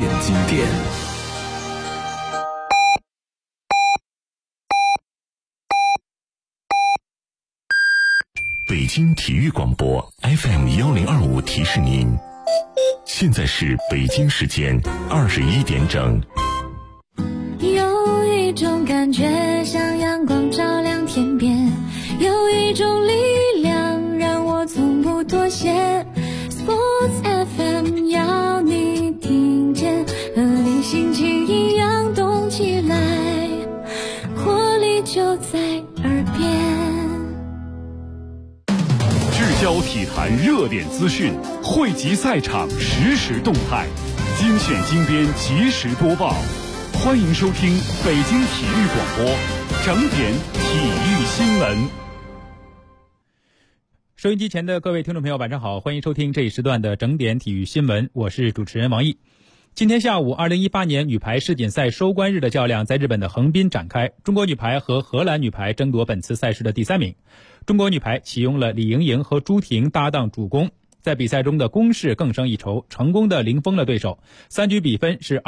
典经典。北京体育广播 FM1025提示您，现在是北京时间21点整。 有一种感觉像阳光照亮天边，有一种力量让我从不妥协。 Sports FM 要你听见，和你心情一样动起来，活力就在耳边。 聚焦体坛热点资讯，汇集赛场实时动态，精选精编及时播报。欢迎收听北京体育广播整点体育新闻。 收音机前的各位听众朋友，晚上好，欢迎收听这一时段的整点体育新闻，我是主持人王毅。今天下午，2018年女排世锦赛收官日的较量在日本的横滨展开，中国女排和荷兰女排争夺本次赛事的第3名。中国女排启用了李盈莹和朱婷搭档主攻，在比赛中的攻势更胜一筹，成功的零封了对手。3局比分是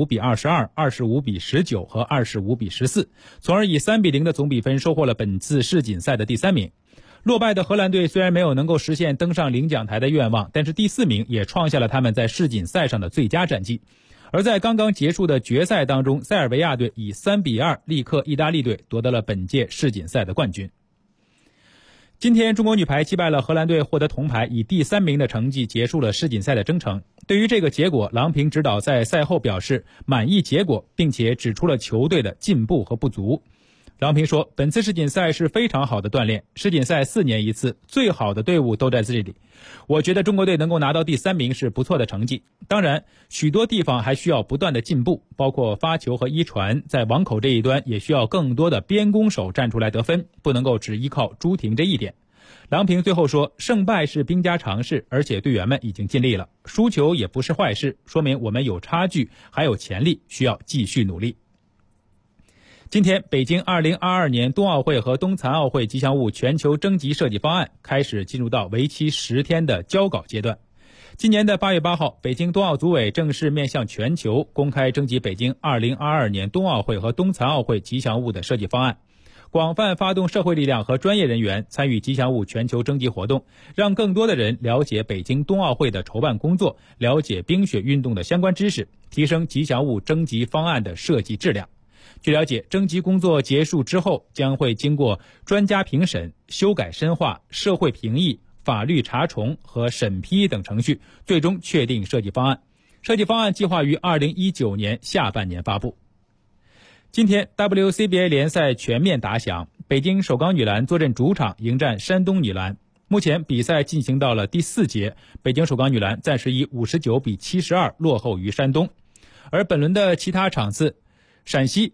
25-22、25-19和25-14，从而以3-0的总比分收获了本次世锦赛的第3名。落败的荷兰队虽然没有能够实现登上领奖台的愿望，但是第4名也创下了他们在世锦赛上的最佳战绩。而在刚刚结束的决赛当中，塞尔维亚队以3-2力克意大利队，夺得了本届世锦赛的冠军。今天中国女排击败了荷兰队，获得铜牌，以第3名的成绩结束了世锦赛的征程。对于这个结果，郎平指导在赛后表示满意结果，并且指出了球队的进步和不足。郎平说，本次世锦赛是非常好的锻炼，世锦赛4年一次，最好的队伍都在这里。我觉得中国队能够拿到第3名是不错的成绩，当然许多地方还需要不断的进步，包括发球和一传，在网口这一端也需要更多的边攻手站出来得分，不能够只依靠朱婷这一点。郎平最后说，胜败是兵家常事，而且队员们已经尽力了，输球也不是坏事，说明我们有差距，还有潜力，需要继续努力。今天，北京2022年冬奥会和冬残奥会吉祥物全球征集设计方案开始进入到为期10天的交稿阶段。今年的8月8号，北京冬奥组委正式面向全球公开征集北京2022年冬奥会和冬残奥会吉祥物的设计方案，广泛发动社会力量和专业人员参与吉祥物全球征集活动，让更多的人了解北京冬奥会的筹办工作，了解冰雪运动的相关知识，提升吉祥物征集方案的设计质量。据了解，征集工作结束之后，将会经过专家评审、修改深化、社会评议、法律查重和审批等程序，最终确定设计方案。设计方案计划于2019年下半年发布。今天 WCBA 联赛全面打响，北京首钢女篮坐镇主场迎战山东女篮。目前比赛进行到了第4节，北京首钢女篮暂时以59-72落后于山东。而本轮的其他场次，陕西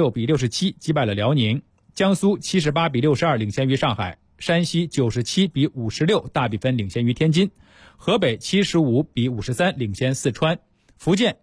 86-67击败了辽宁，江苏78-62领先于上海，山西97-56大比分领先于天津，河北75-53领先四川，福建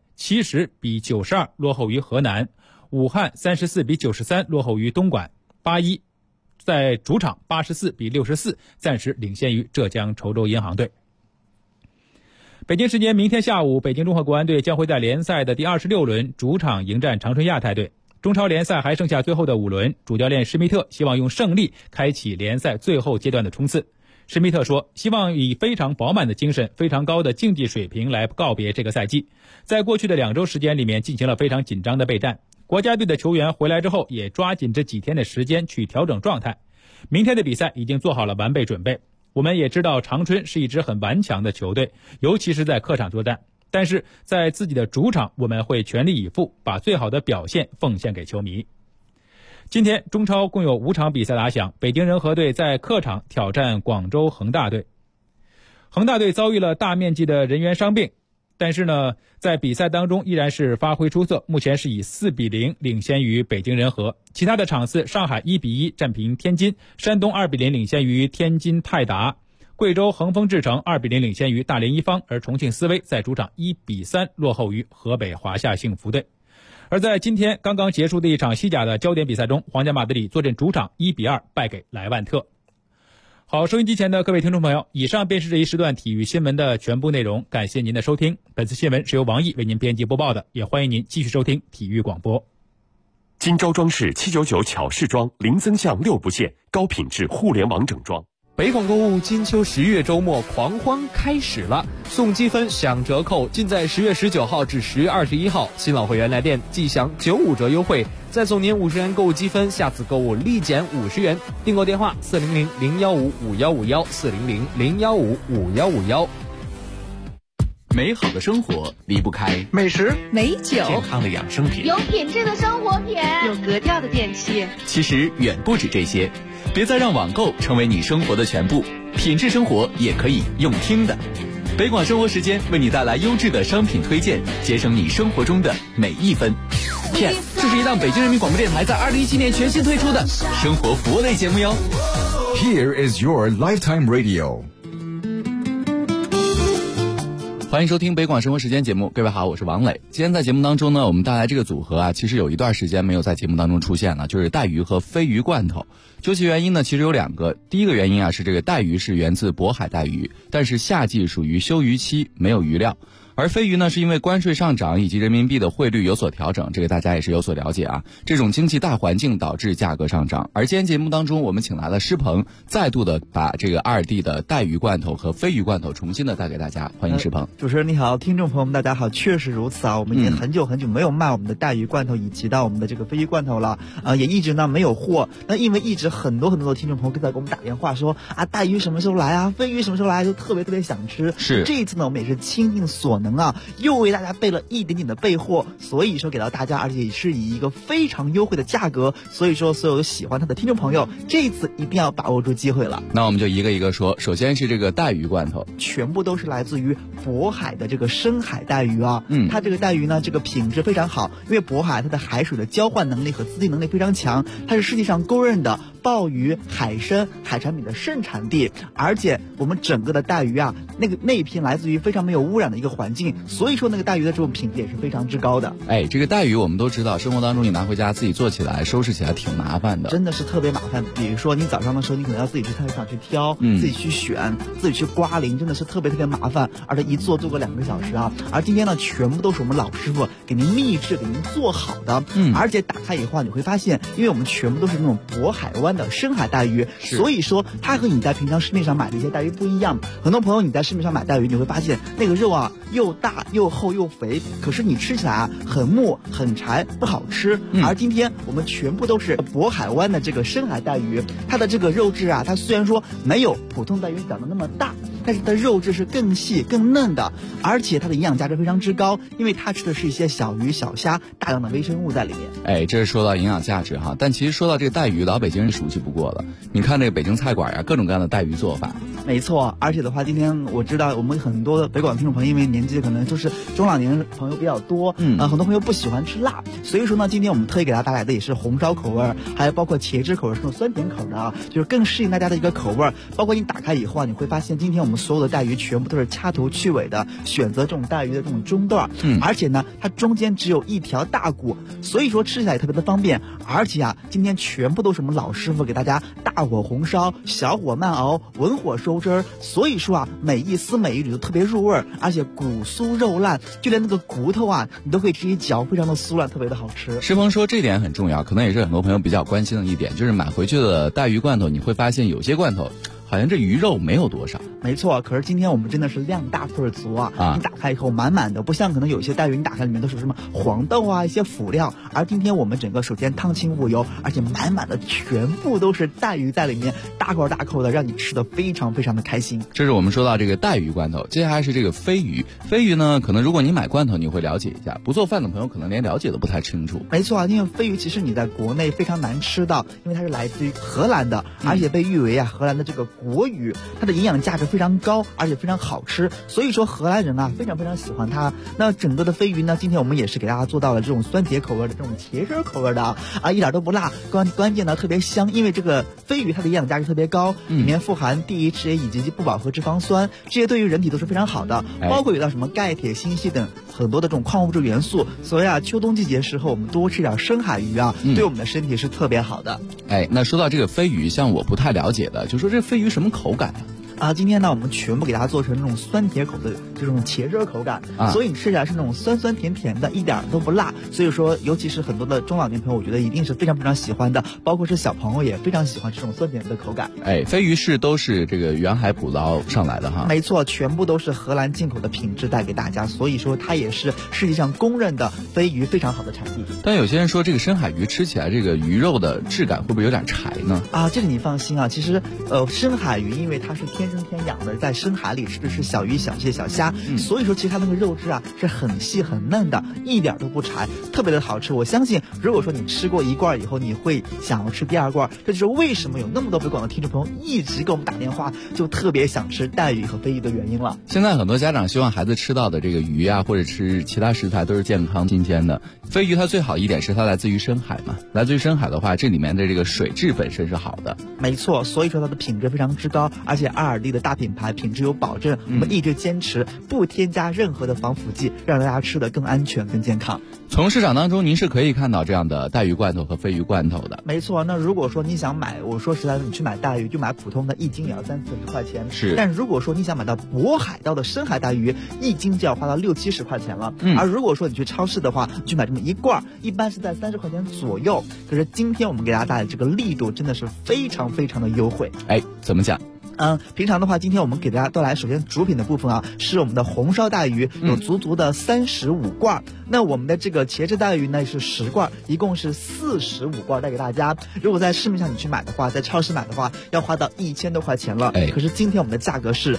70-92落后于河南，武汉34-93落后于东莞，81在主场84-64暂时领先于浙江稠州银行队。北京时间明天下午，北京中赫国安队将会在联赛的第26轮主场迎战长春亚泰队。中超联赛还剩下最后的5轮，主教练施密特希望用胜利开启联赛最后阶段的冲刺。施密特说，希望以非常饱满的精神、非常高的竞技水平来告别这个赛季。在过去的2周时间里面进行了非常紧张的备战，国家队的球员回来之后也抓紧这几天的时间去调整状态。明天的比赛已经做好了完备准备。我们也知道长春是一支很顽强的球队，尤其是在客场作战，但是在自己的主场我们会全力以赴，把最好的表现奉献给球迷。今天中超共有5场比赛打响，北京人和队在客场挑战广州恒大队。恒大队遭遇了大面积的人员伤病，但是呢，在比赛当中依然是发挥出色，目前是以4-0领先于北京人和。其他的场次，上海1-1战平天津，山东2-0领先于天津泰达，贵州恒丰智诚2-0领先于大连一方，而重庆斯威在主场1-3落后于河北华夏幸福队。而在今天刚刚结束的一场西甲的焦点比赛中，皇家马德里坐镇主场1-2败给莱万特。 好，收音机前的各位听众朋友，以上便是这一时段体育新闻的全部内容，感谢您的收听。本次新闻是由王毅为您编辑播报的，也欢迎您继续收听体育广播。 金招装饰799巧饰装，零增项6不限，高品质互联网整装。 北广购物金秋10月周末狂欢开始了，送积分享折扣，尽在10月19号至10月21号。新老会员来电即享95折优惠，再送您50元购物积分，下次购物立减50元。订购电话400-015-5151，400-015-5151。 美好的生活离不开美食、 美酒、 健康的养生品， 有品质的生活品， 有格调的电器。 其实远不止这些，别再让网购成为你生活的全部，品质生活也可以用听的。北广生活时间为你带来优质的商品推荐，节省你生活中的每一分。PS， 这是一档北京人民广播电台在2017年全新推出的生活服务类节目哟。 Here is your lifetime radio。 欢迎收听北广生活时间节目，各位好，我是王磊。今天在节目当中呢，我们带来这个组合啊，其实有一段时间没有在节目当中出现了，就是带鱼和飞鱼罐头。究其原因呢，其实有2个。第一个原因啊，是这个带鱼是源自渤海带鱼，但是夏季属于休渔期，没有鱼料。而飞鱼呢，是因为关税上涨以及人民币的汇率有所调整，这个大家也是有所了解啊。这种经济大环境导致价格上涨。而今天节目当中，我们请来了施鹏，再度的把这个2地的带鱼罐头和飞鱼罐头重新的带给大家。欢迎施鹏。 主持人你好，听众朋友们大家好，确实如此啊，我们已经很久没有卖我们的带鱼罐头以及到我们的这个飞鱼罐头了，也一直呢没有货。那因为一直很多的听众朋友在给我们打电话说啊，带鱼什么时候来啊，飞鱼什么时候来，就特别想吃。 是这一次呢，我们也是倾尽所能啊，又为大家备了一点点的备货，所以说给到大家，而且也是以一个非常优惠的价格，所以说所有喜欢它的听众朋友，这一次一定要把握住机会了。 那我们就一个一个说，首先是这个带鱼罐头， 全部都是来自于渤海的这个深海带鱼啊，它这个带鱼呢，这个品质非常好，因为渤海它的海水的交换能力和滋净能力非常强，它是世界上公认的鲍鱼、海参、海产品的盛产地，而且我们整个的带鱼啊，那一片来自于非常没有污染的一个环境，所以说那个带鱼的这种品质也是非常之高的。 这个带鱼我们都知道，生活当中你拿回家自己做起来、收拾起来挺麻烦的， 真的是特别麻烦。比如说你早上的时候，你可能要自己去菜市场去挑，自己去选，自己去刮鳞，真的是特别麻烦，而且一做个2个小时啊。而今天呢，全部都是我们老师傅给您秘制、给您做好的，而且打开以后你会发现，因为我们全部都是那种渤海湾的深海带鱼，所以说它和你在平常市面上买的一些带鱼不一样。很多朋友你在市面上买带鱼，你会发现那个肉啊又大又厚又肥，可是你吃起来啊很木很柴，不好吃。而今天我们全部都是渤海湾的这个深海带鱼，它的这个肉质啊，它虽然说没有普通带鱼长得那么大，但是它的肉质是更细更嫩的，而且它的营养价值非常之高，因为它吃的是一些小鱼小虾，大量的微生物在里面。 这是说到营养价值哈，但其实说到这个带鱼，老北京人熟悉不过了。你看这个北京菜馆呀，各种各样的带鱼做法。 没错，而且的话，今天我知道我们很多的北广听众朋友，因为年纪可能就是中老年朋友比较多，很多朋友不喜欢吃辣，所以说呢，今天我们特意给大家带来的也是红烧口味，还有包括茄汁口味，这种酸甜口的啊，就是更适应大家的一个口味。包括你打开以后啊，你会发现今天我们所有的带鱼全部都是掐头去尾的，选择这种带鱼的这种中段，而且呢，它中间只有一条大骨，所以说吃起来也特别的方便。而且啊，今天全部都是我们老师傅给大家大火红烧、小火慢熬、文火收汁儿，所以说啊，每一丝每一缕都特别入味儿，而且骨酥肉烂，就连那个骨头啊，你都可以直接嚼，非常的酥烂，特别的好吃。 施鹏说这点很重要，可能也是很多朋友比较关心的一点，就是买回去的带鱼罐头，你会发现有些罐头好像这鱼肉没有多少。 没错，可是今天我们真的是量大份足啊！你打开以后满满的，不像可能有些带鱼你打开里面都是什么黄豆啊一些辅料，而今天我们整个首先汤清物油，而且满满的全部都是带鱼在里面，大口大口的，让你吃的非常非常的开心。 这是我们说到这个带鱼罐头，接下来是这个飞鱼。飞鱼呢，可能如果你买罐头你会了解一下，不做饭的朋友可能连了解都不太清楚。 没错啊，因为飞鱼其实你在国内非常难吃到，因为它是来自于荷兰的，而且被誉为啊荷兰的这个国鱼，它的营养价值非常高，而且非常好吃，所以说荷兰人啊非常非常喜欢它。那整个的飞鱼呢，今天我们也是给大家做到了这种酸甜口味的这种茄汁口味的啊，一点都不辣，关键呢特别香，因为这个飞鱼它的营养价值特别高，里面富含 DHA 以及不饱和脂肪酸，这些对于人体都是非常好的，包括有到什么钙、铁、锌、硒等很多的这种矿物质元素，所以啊，秋冬季节时候我们多吃点深海鱼啊，对我们的身体是特别好的。 那说到这个飞鱼，像我不太了解的，就说这飞鱼什么口感啊？ 今天呢，我们全部给大家做成那种酸甜口的这种茄汁口感，所以你吃起来是那种酸酸甜甜的，一点都不辣。所以说，尤其是很多的中老年朋友，我觉得一定是非常非常喜欢的，包括是小朋友也非常喜欢这种酸甜的口感。 飞鱼都是这个远海捕捞上来的哈？ 没错，全部都是荷兰进口的品质带给大家，所以说它也是世界上公认的飞鱼非常好的产地。 但有些人说这个深海鱼吃起来这个鱼肉的质感会不会有点柴呢？ 这个你放心啊，其实深海鱼因为它是天生天养的，在深海里吃的是小鱼、小蟹、小虾，所以说其实它那个肉质啊是很细很嫩的，一点都不柴，特别的好吃。我相信如果说你吃过一罐以后，你会想要吃第二罐，这就是为什么有那么多北广的听众朋友一直给我们打电话，就特别想吃带鱼和飞鱼的原因了。 现在很多家长希望孩子吃到的这个鱼啊，或者吃其他食材都是健康新鲜的。飞鱼它最好一点是它来自于深海嘛，来自于深海的话，这里面的这个水质本身是好的。 没错，所以说它的品质非常之高，而且阿尔利的大品牌品质有保证，我们一直坚持不添加任何的防腐剂，让大家吃得更安全更健康。 从市场当中您是可以看到这样的带鱼罐头和飞鱼罐头的。 没错，那如果说你想买，我说实在的，你去买带鱼就买普通的，一斤也要30-40块钱。 是， 但如果说你想买到渤海盗的深海带鱼，一斤就要花到60-70块钱了。而如果说你去超市的话，你去买这么一罐，一般是在30块钱左右。可是今天我们给大家带来这个力度真的是非常非常的优惠。 怎么讲？ 平常的话，今天我们给大家带来，首先主品的部分啊，是我们的红烧带鱼，有足足的35罐。那我们的这个茄汁带鱼呢是10罐，一共是45罐带给大家。如果在市面上你去买的话，在超市买的话，要花到1000多块钱了。可是今天我们的价格是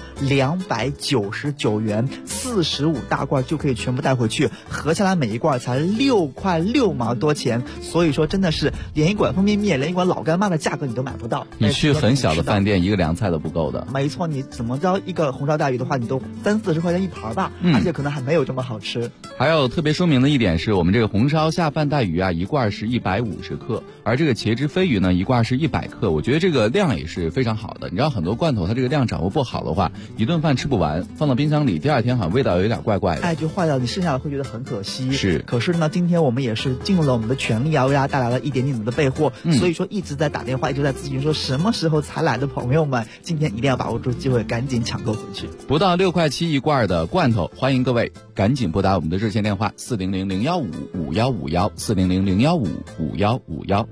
299元，45大罐就可以全部带回去，合下来每一罐才6块6毛多钱。所以说真的是连一管方便面，连一管老干妈的价格你都买不到。 你去很小的饭店，一个凉菜都不够的。 没错，你怎么着一个红烧带鱼的话，你都30-40块钱一盘吧，而且可能还没有这么好吃。 还有特别说明的一点是，我们这个红烧下饭带鱼啊，一罐是150克，而这个茄汁飞鱼呢，一罐是100克。我觉得这个量也是非常好的。你知道很多罐头它这个量掌握不好的话，一顿饭吃不完，放到冰箱里，第二天好像味道有点怪怪的， 就坏掉，你剩下的会觉得很可惜。 是， 可是呢，今天我们也是尽了我们的全力啊，为大家带来了一点点的备货。所以说一直在打电话，一直在咨询说什么时候才来的朋友们，今天一定要把握住机会，赶紧抢购回去。 不到6块7一罐的罐头，欢迎各位赶紧拨打我们的热线电话400-015-5151，400-015-5151。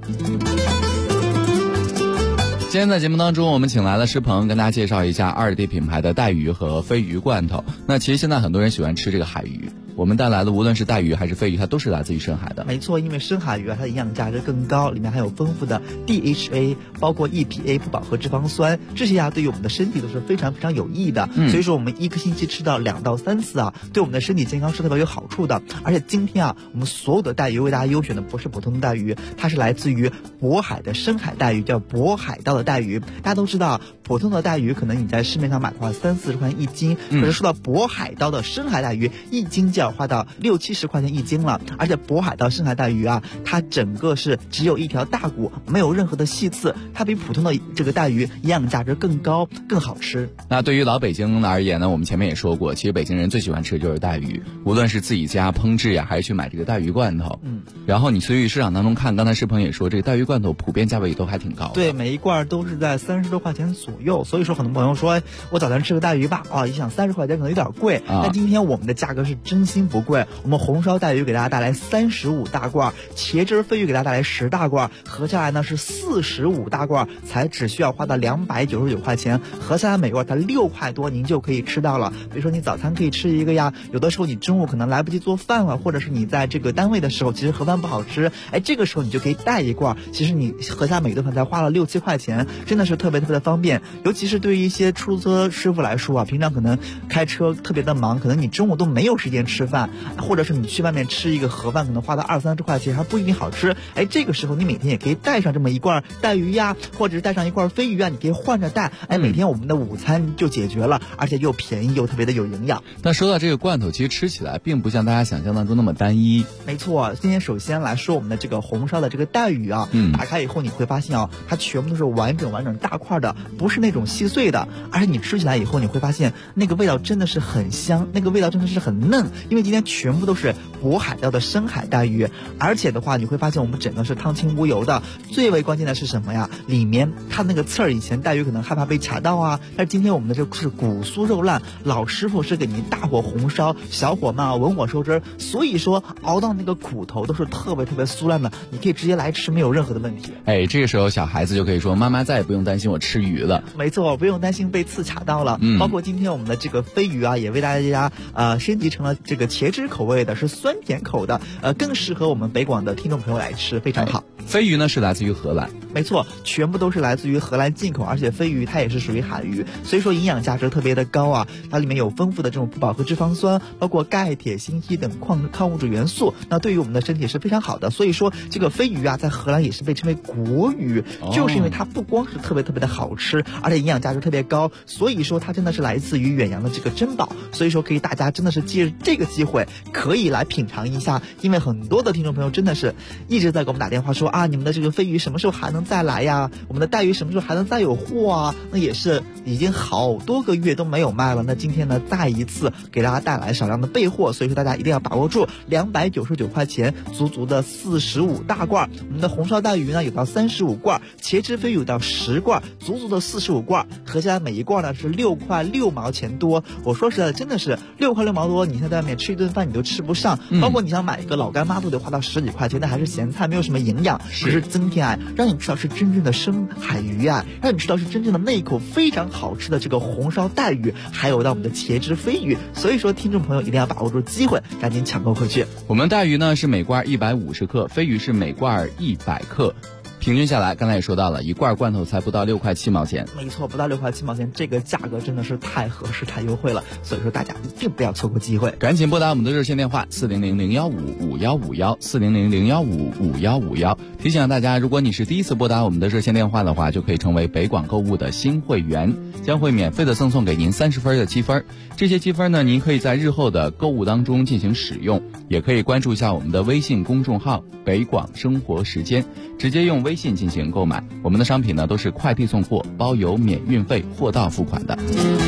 今天在节目当中，我们请来了施鹏，跟大家介绍一下2D品牌的带鱼和飞鱼罐头。那其实现在很多人喜欢吃这个海鱼，我们带来的无论是带鱼还是飞鱼，它都是来自于深海的。 没错，因为深海鱼啊，它的营养价值更高，里面含有丰富的 DHA， 包括 EPA 不饱和脂肪酸，这些啊对于我们的身体都是非常非常有益的。所以说我们一个星期吃到2到3次啊，对我们的身体健康是特别有好处的。而且今天啊，我们所有的带鱼为大家优选的不是普通的带鱼，它是来自于渤海的深海带鱼，叫渤海盗的带鱼。大家都知道，普通的带鱼可能你在市面上买的话30-40块钱一斤，可是说到渤海盗的深海带鱼，一斤就要花到60-70块钱一斤了。而且渤海盗深海带鱼啊，它整个是只有一条大骨，没有任何的细刺，它比普通的这个带鱼营养价值更高，更好吃。 那对于老北京而言呢，我们前面也说过，其实北京人最喜欢吃的就是带鱼，无论是自己家烹制呀，还是去买这个带鱼罐头。然后你去市场当中看，刚才施鹏也说，这个带鱼罐头普遍价位都还挺高的。 对，每一罐都是在30多块钱左右。所以说很多朋友说，我早餐吃个带鱼吧，一想30块钱可能有点贵，但今天我们的价格是真心不贵。我们红烧带鱼给大家带来35大罐，茄汁飞鱼给大家带来10大罐，合下来呢是45大罐，才只需要花到299块钱，合下来每罐才6块多，您就可以吃到了。比如说你早餐可以吃一个呀，有的时候你中午可能来不及做饭了，或者是你在这个单位的时候，其实盒饭不好吃，这个时候你就可以带一罐，其实你合下每顿饭才花了6-7块钱，真的是特别特别的方便。尤其是对于一些出租车师傅来说啊，平常可能开车特别的忙，可能你中午都没有时间吃饭，或者是你去外面吃一个盒饭，可能花到20-30块钱还不一定好吃。这个时候你每天也可以带上这么一罐带鱼呀，或者是带上一罐飞鱼啊，你可以换着带，每天我们的午餐就解决了，而且又便宜又特别的有营养。 那说到这个罐头，其实吃起来并不像大家想象当中那么单一。 没错，今天首先来说我们的这个红烧的这个带鱼啊，打开以后你会发现它全部都是完整大块的，不是那种细碎的，而且你吃起来以后你会发现那个味道真的是很香，那个味道真的是很嫩，因因为今天全部都是渤海钓的深海带鱼，而且的话你会发现我们整个是汤清无油的。最为关键的是什么呀？里面它那个刺儿，以前带鱼可能害怕被卡到啊，但是今天我们的这是骨酥肉烂，老师傅是给您大火红烧，小火慢文火收汁，所以说熬到那个骨头都是特别酥烂的，你可以直接来吃，没有任何的问题。 这个时候小孩子就可以说，妈妈再也不用担心我吃鱼了。 没错，不用担心被刺卡到了。包括今天我们的这个飞鱼啊，也为大家升级成了这个茄汁口味的，是酸甜口的，更适合我们北广的听众朋友来吃，非常好。 飞鱼呢是来自于荷兰， 没错，全部都是来自于荷兰进口，而且飞鱼它也是属于海鱼，所以说营养价值特别的高啊。它里面有丰富的这种不饱和脂肪酸，包括钙、铁、锌、硒等矿物质元素，那对于我们的身体是非常好的。所以说这个飞鱼啊，在荷兰也是被称为国鱼，就是因为它不光是特别的好吃，而且营养价值特别高，所以说它真的是来自于远洋的这个珍宝。所以说可以大家真的是借这个机会可以来品尝一下，因为很多的听众朋友真的是一直在给我们打电话说啊，你们的这个飞鱼什么时候还能再来呀？我们的带鱼什么时候还能再有货啊？那也是已经好多个月都没有卖了。那今天呢，再一次给大家带来少量的备货，所以说大家一定要把握住，299块钱，足的45大罐。我们的红烧带鱼呢有到35罐，茄汁飞鱼有到10罐，足的45罐，合起来每一罐呢是6块6毛钱多。我说实在的，真的是6块6毛多，你在外面吃一顿饭你都吃不上，包括你想买一个老干妈都得花到10几块钱，那还是咸菜，没有什么营养，只是增添爱，让你吃到是真正的深海鱼啊，让你吃到是真正的那一口非常好吃的这个红烧带鱼，还有到我们的茄汁飞鱼。所以说听众朋友一定要把握住机会，赶紧抢购回去。 我们带鱼呢是每罐150克，飞鱼是每罐100克。平均下来，刚才也说到了，一罐罐头才不到6块7毛钱。 没错，不到6块7毛钱，这个价格真的是太合适、太优惠了。所以说大家一定不要错过机会， 赶紧拨打我们的热线电话400-015-5151，400-015-5151。提醒大家，如果你是第一次拨打我们的热线电话的话，就可以成为北广购物的新会员，将会免费的赠送给您30分的积分。这些积分呢，您可以在日后的购物当中进行使用，也可以关注一下我们的微信公众号北广生活时间，直接用微信进行购买。我们的商品呢都是快递送货，包邮免运费，货到付款的。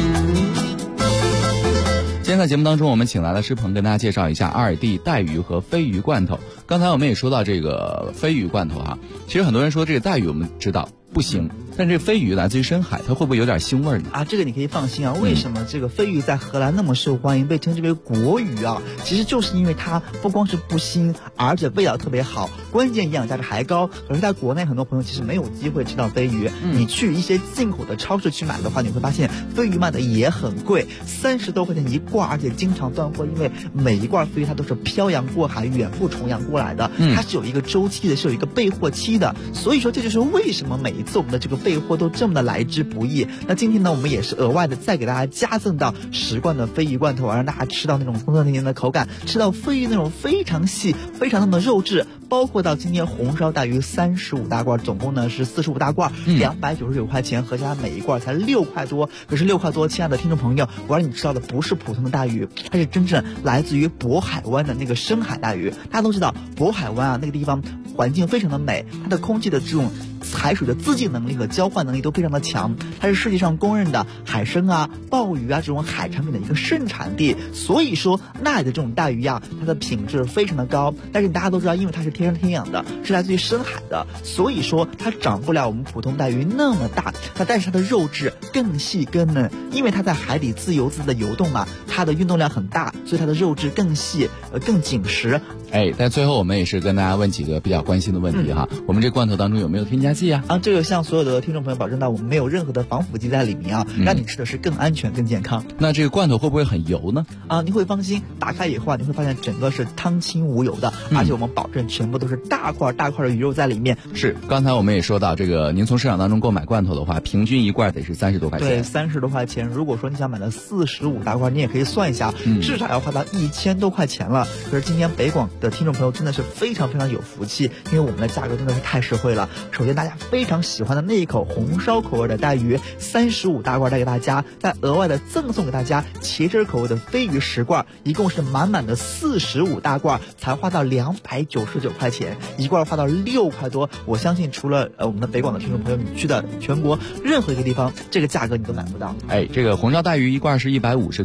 今天在节目当中，我们请来了施鹏跟大家介绍一下阿尔蒂带鱼和飞鱼罐头。刚才我们也说到这个飞鱼罐头哈，其实很多人说这个带鱼我们知道不行，但这个飞鱼来自于深海，它会不会有点腥味呢？ 这个你可以放心啊。为什么这个飞鱼在荷兰那么受欢迎，被称之为国鱼啊？其实就是因为它不光是不腥，而且味道特别好，关键营养价值还高。可是在国内很多朋友其实没有机会吃到飞鱼，你去一些进口的超市去买的话，你会发现飞鱼卖的也很贵，30多块钱一罐，而且经常断货，因为每一罐飞鱼它都是漂洋过海、远赴重洋过来的，它是有一个周期的，是有一个备货期的。所以说这就是为什么每一次我们的这个备货都这么的来之不易。那今天呢，我们也是额外的再给大家加赠到10罐的飞鱼罐头，让大家吃到那种松松甜甜的口感，吃到飞鱼那种非常细、非常的肉质。包括到今天红烧带鱼35大罐，总共呢是45大罐，299块钱，合起来每一罐才6块多。可是6块多，亲爱的听众朋友，我让你吃到的不是普通的带鱼，它是真正来自于渤海湾的那个深海带鱼。大家都知道渤海湾啊，那个地方环境非常的美，它的空气的这种海水的自净能力和交换能力都非常的强，它是世界上公认的海参啊、鲍鱼啊这种海产品的一个盛产地。所以说那里的这种带鱼啊，它的品质非常的高。但是大家都知道，因为它是天生天养的，是来自于深海的，所以说它长不了我们普通带鱼那么大，但是它的肉质更细更嫩，因为它在海底自由自在的游动嘛，它的运动量很大，所以它的肉质更细更紧实。 但最后我们也是跟大家问几个比较关心的问题哈，我们这罐头当中有没有添加剂啊？ 这个向所有的听众朋友保证到，我们没有任何的防腐剂在里面啊，让你吃的是更安全更健康。 那这个罐头会不会很油呢？ 你会放心，打开以后啊，你会发现整个是汤清无油的，而且我们保证全部都是大块的鱼肉在里面。 是，刚才我们也说到这个，您从市场当中购买罐头的话，平均一罐得是30多块钱。 对，30多块钱。如果说你想买的45大罐，你也可以算一下，至少要花到1000多块钱了。可是今天北广的听众朋友真的是非常非常有福气，因为我们的价格真的是太实惠了。首先大家非常喜欢的那一口红烧口味的带鱼35大罐带给大家，再额外的赠送给大家茄汁口味的飞鱼10罐，一共是满满的45大罐，才花到299块钱，一罐花到6块多。我相信除了我们的北广的听众朋友，你去的全国任何一个地方，这个价格你都买不到。 这个红烧带鱼一罐是150克，飞鱼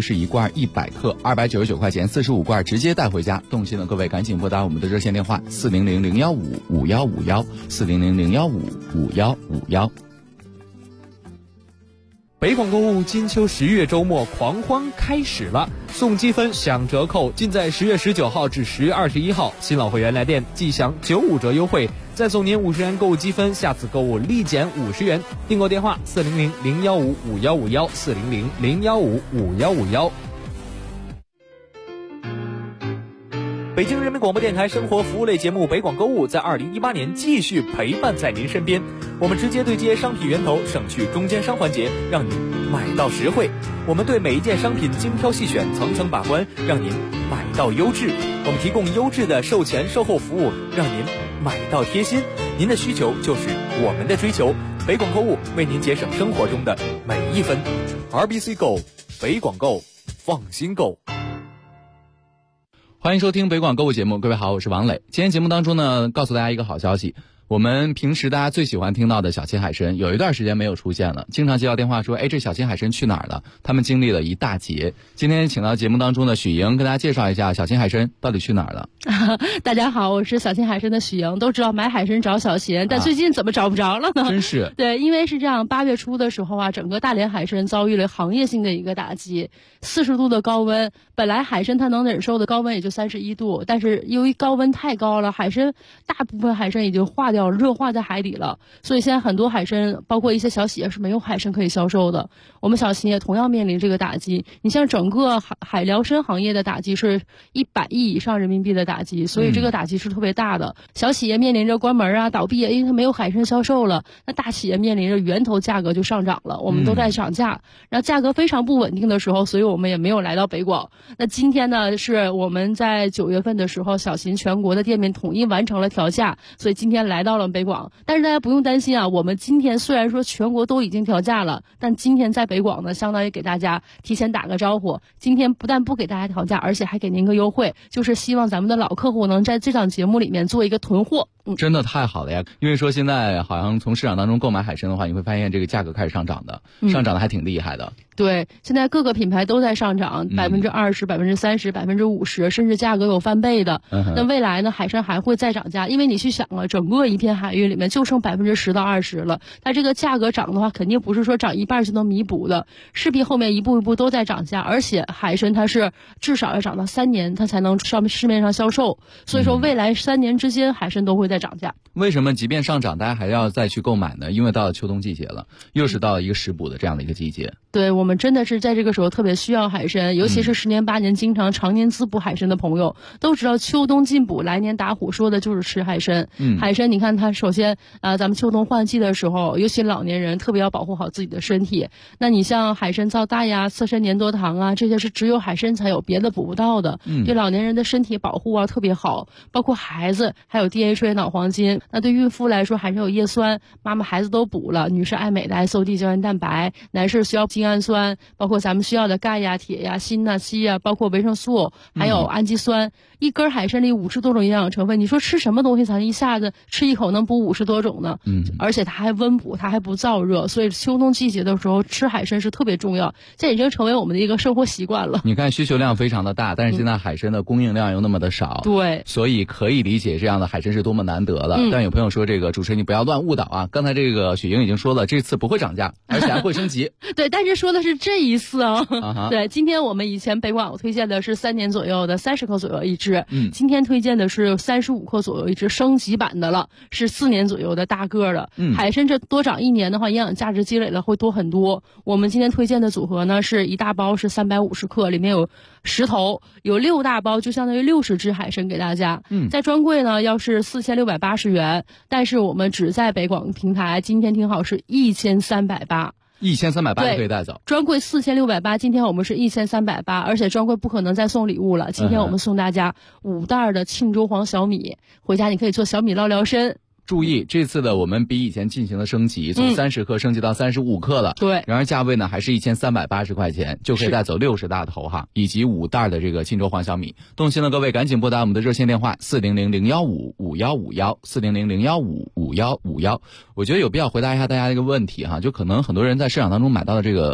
鱼是1罐100克，299块钱，45罐直接带回家。动心的各位赶紧拨打我们的热线电话400-015-5151，400-015-5151。 北广购物金秋10月周末狂欢开始了，送积分享折扣，尽在10月19号至10月21号。新老会员来电即享95折优惠，再送您50元购物积分，下次购物立减50元。订购电话400-015-5151，400-015-5151。北京人民广播电台生活服务类节目北广购物在2018年继续陪伴在您身边。我们直接对接商品源头，省去中间商环节，让您买到实惠。我们对每一件商品精挑细选，层层把关，让您买到优质。我们提供优质的售前售后服务，让您买到贴心。您的需求就是我们的追求。北广购物为您节省生活中的每一分。RBC Go， 北广购，放心购。 欢迎收听北广购物节目，各位好，我是王磊。今天节目当中呢，告诉大家一个好消息，我们平时大家最喜欢听到的小秦海参有一段时间没有出现了，经常接到电话说，这小秦海参去哪儿了？他们经历了一大劫。今天请到节目当中的许莹跟大家介绍一下小秦海参到底去哪儿了。 大家好，我是小秦海参的许莹。都知道买海参找小秦，但最近怎么找不着了呢？ 真是。 对，因为是这样，8月初的时候啊，整个大连海参遭遇了行业性的一个打击，40度的高温，本来海参它能忍受的高温也就31度，但是由于高温太高了，大部分海参已经化掉了，热化在海底了，所以现在很多海参，包括一些小企业是没有海参可以销售的。我们小秦也同样面临这个打击。你像整个海辽参行业的打击是100亿以上人民币的打击，所以这个打击是特别大的。小企业面临着关门啊、倒闭，因为它没有海参销售了。那大企业面临着源头价格就上涨了，我们都在涨价，然后价格非常不稳定的时候，所以我们也没有来到北广。那今天呢，是我们在9月份的时候，小秦全国的店面统一完成了调价，所以今天来到了北广。但是大家不用担心啊，我们今天虽然说全国都已经调价了，但今天在北广呢，相当于给大家提前打个招呼。今天不但不给大家调价，而且还给您个优惠，就是希望咱们的老客户能在这档节目里面做一个囤货。 真的太好了呀！因为说现在好像从市场当中购买海参的话，你会发现这个价格开始上涨的，上涨的还挺厉害的。 对，现在各个品牌都在上涨，20%、30%、50%，甚至价格有翻倍的。那未来呢，海参还会再涨价，因为你去想了，整个一片海域里面就剩10%到20%了，它这个价格涨的话，肯定不是说涨一半就能弥补的，势必后面一步一步都在涨价，而且海参它是至少要涨到3年，它才能上市面上销售，所以说未来3年之间海参都会再涨价。 为什么即便上涨，大家还要再去购买呢？因为到了秋冬季节了，又是到了一个食补的这样的一个季节。 对，我们真的是在这个时候特别需要海参，尤其是10年8年经常常年滋补海参的朋友，都知道秋冬进补，来年打虎，说的就是吃海参。海参你看它首先咱们秋冬换季的时候，尤其老年人特别要保护好自己的身体。那你像海参皂苷呀、刺参粘多糖啊，这些是只有海参才有，别的补不到的。对老年人的身体保护啊特别好，包括孩子还有 DHA 脑黄金。那对孕妇来说，海参有叶酸，妈妈孩子都补了。女士爱美的 SOD 胶原蛋白，男士需要精氨酸，包括咱们需要的钙呀、铁呀、锌呐、硒呀，包括维生素，还有氨基酸。一根海参里50多种营养成分，你说吃什么东西才一下子吃一口能补50多种呢？而且它还温补，它还不燥热，所以秋冬季节的时候吃海参是特别重要，这已经成为我们的一个生活习惯了。 你看需求量非常的大，但是现在海参的供应量又那么的少， 对， 所以可以理解这样的海参是多么难得了。但有朋友说，这个主持人你不要乱误导啊！刚才这个许莹已经说了，这次不会涨价，而且还会升级。 对，但是说的是这一次啊。对，今天我们以前北广推荐的是3年左右的30克左右一只，今天推荐的是35克左右一只升级版的了，是4年左右的大个的。海参这多长1年的话，营养价值积累了会多很多。我们今天推荐的组合呢，是一大包是350克，里面有10头，有6大包，就相当于60只海参给大家。在专柜呢要是4680元，但是我们只在北广平台，今天听好是1380。 1380可以带走， 专柜4680，今天我们是1380，而且专柜不可能再送礼物了。今天我们送大家5袋的庆州黄小米，回家你可以做小米捞辽参。 注意，这次的我们比以前进行了升级，从30克升级到35克了。 对， 然而价位呢还是1380块钱，就可以带走60大头哈，以及5袋的这个庆州黄小米。动心的各位赶紧拨打我们的热线电话400-015-5151，400-015-5151。我觉得有必要回答一下大家一个问题哈，就可能很多人在市场当中买到的这个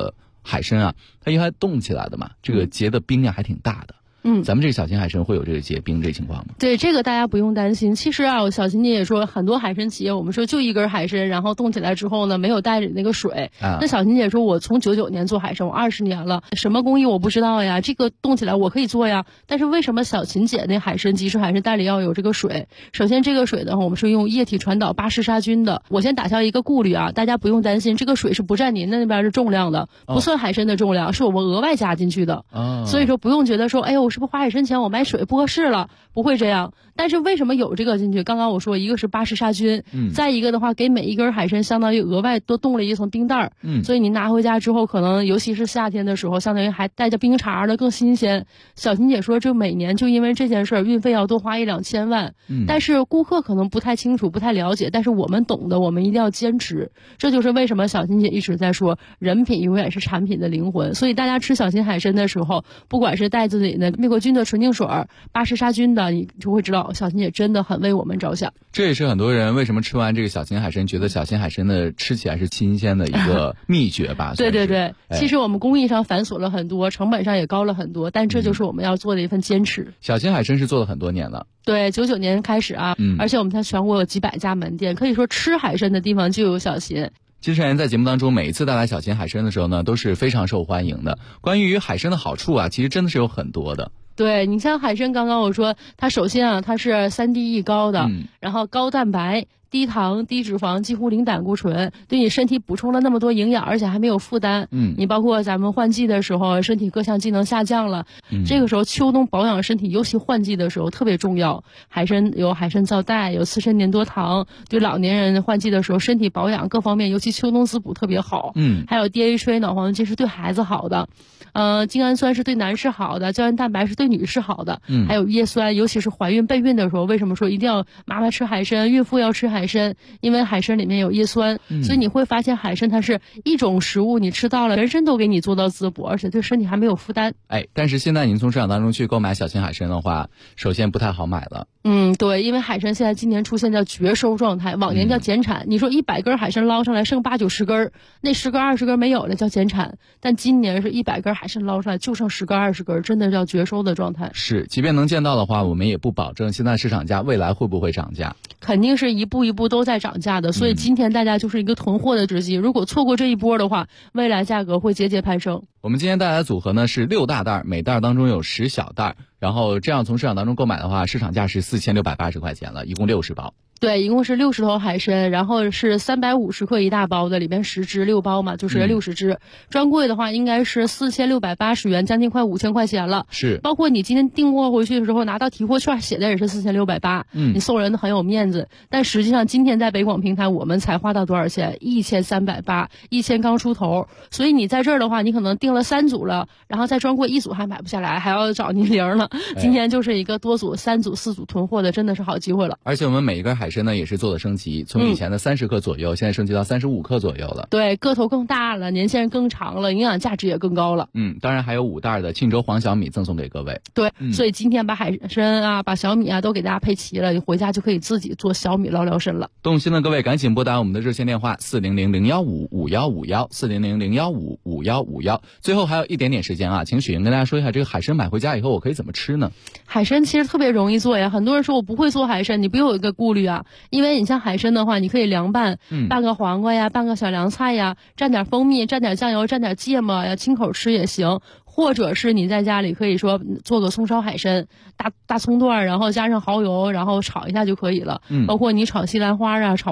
海参啊，它因为冻起来的嘛，这个结的冰量还挺大的。咱们这个小型海参会有这个结冰这情况吗？ 对，这个大家不用担心。其实啊，小琴姐也说，很多海参企业，我们说就一根海参，然后冻起来之后呢，没有带着那个水。那小琴姐说，我从99年做海参，我20年了，什么工艺我不知道呀，这个冻起来我可以做呀。但是为什么小琴姐那海参即食海参袋里要有这个水？首先这个水的话，我们是用液体传导巴氏杀菌的。我先打消一个顾虑啊，大家不用担心，这个水是不占您的那边的重量的，不算海参的重量，是我们额外加进去的。所以说不用觉得说，哎呦，我是不是花海参钱我买水不合适了，不会这样。但是为什么有这个进去？刚刚我说，一个是巴氏杀菌，再一个的话，给每一根海参相当于额外多冻了一层冰袋儿，所以你拿回家之后，可能尤其是夏天的时候，相当于还带着冰碴的更新鲜。小琴姐说，这每年就因为这件事儿，运费要多花1-2千万。但是顾客可能不太清楚、不太了解，但是我们懂的，我们一定要坚持。这就是为什么小琴姐一直在说，人品永远是产品的灵魂。所以大家吃小琴海参的时候，不管是带自己的灭过菌的纯净水、巴氏杀菌的，你就会知道小琴姐真的很为我们着想。 这也是很多人为什么吃完这个小琴海参觉得小琴海参的吃起来是新鲜的一个秘诀吧。 对对对，其实我们工艺上繁琐了很多，成本上也高了很多，但这就是我们要做的一份坚持。 小琴海参是做了很多年了。 对，99年开始啊，而且我们在全国有几百家门店，可以说吃海参的地方就有小琴。 金晨在节目当中每一次带来小琴海参的时候呢，都是非常受欢迎的。关于海参的好处啊，其实真的是有很多的。 对，你像海参，刚刚我说它首先啊，它是3D 高的，然后高蛋白、低糖、低脂肪，几乎零胆固醇，对你身体补充了那么多营养，而且还没有负担。你包括咱们换季的时候，身体各项机能下降了，这个时候秋冬保养身体，尤其换季的时候特别重要。海参有海参皂苷，有刺参粘多糖，对老年人换季的时候身体保养各方面，尤其秋冬滋补特别好。还有 DHA 脑黄金是对孩子好的。精氨酸是对男士好的，胶原蛋白是对女士好的，还有叶酸，尤其是怀孕备孕的时候，为什么说一定要妈妈吃海参，孕妇要吃海参？因为海参里面有叶酸，所以你会发现海参它是一种食物，你吃到了全身都给你做到滋补，而且对身体还没有负担。 但是现在您从市场当中去购买小琴海参的话，首先不太好买了。 对，因为海参现在今年出现叫绝收状态，往年叫减产。你说100根海参捞上来剩8-90根，那10根20根没有了叫减产，但今年是100根海参捞上来就剩10根20根，真的叫绝收的状态。 是，即便能见到的话，我们也不保证现在市场价未来会不会涨价。 肯定是一步一步都在涨价的，所以今天大家就是一个囤货的时机。如果错过这一波的话，未来价格会节节攀升。 我们今天带来的组合呢是6大袋，每袋当中有10小袋，然后这样从市场当中购买的话，市场价是4680块钱了，一共60包。 对，一共是60头海参，然后是350克一大包的，里边10只6包嘛，就是60只。专柜的话应该是4680元，将近快5000块钱了。 是， 包括你今天订货回去的时候拿到提货券，写的也是4680，你送人的很有面子。但实际上今天在北广平台我们才花到多少钱？1380，1000刚出头。所以你在这儿的话，你可能订了3组了，然后在专柜1组还买不下来，还要找您零了。今天就是一个多组3组4组囤货的，真的是好机会了。 而且我们每一根海参呢也是做了升级，从以前的30克左右，现在升级到35克左右了。 对，个头更大了，年限更长了，营养价值也更高了。 当然还有5袋的庆州黄小米赠送给各位。 对，所以今天把海参啊，把小米啊都给大家配齐了，你回家就可以自己做小米捞捞参了。 动心的各位赶紧拨打我们的热线电话400-015-5151，400-015-5151。最后还有一点点时间啊，请雪莹跟大家说一下，这个海参买回家以后我可以怎么吃呢？ 海参其实特别容易做呀，很多人说我不会做海参，你不用有一个顾虑啊，因为你像海参的话，你可以凉拌，拌个黄瓜呀，拌个小凉菜呀，蘸点蜂蜜，蘸点酱油，蘸点芥末呀，清口吃也行。或者是你在家里可以说做个葱烧海参，大葱段，然后加上蚝油，然后炒一下就可以了。包括你炒西兰花啊，炒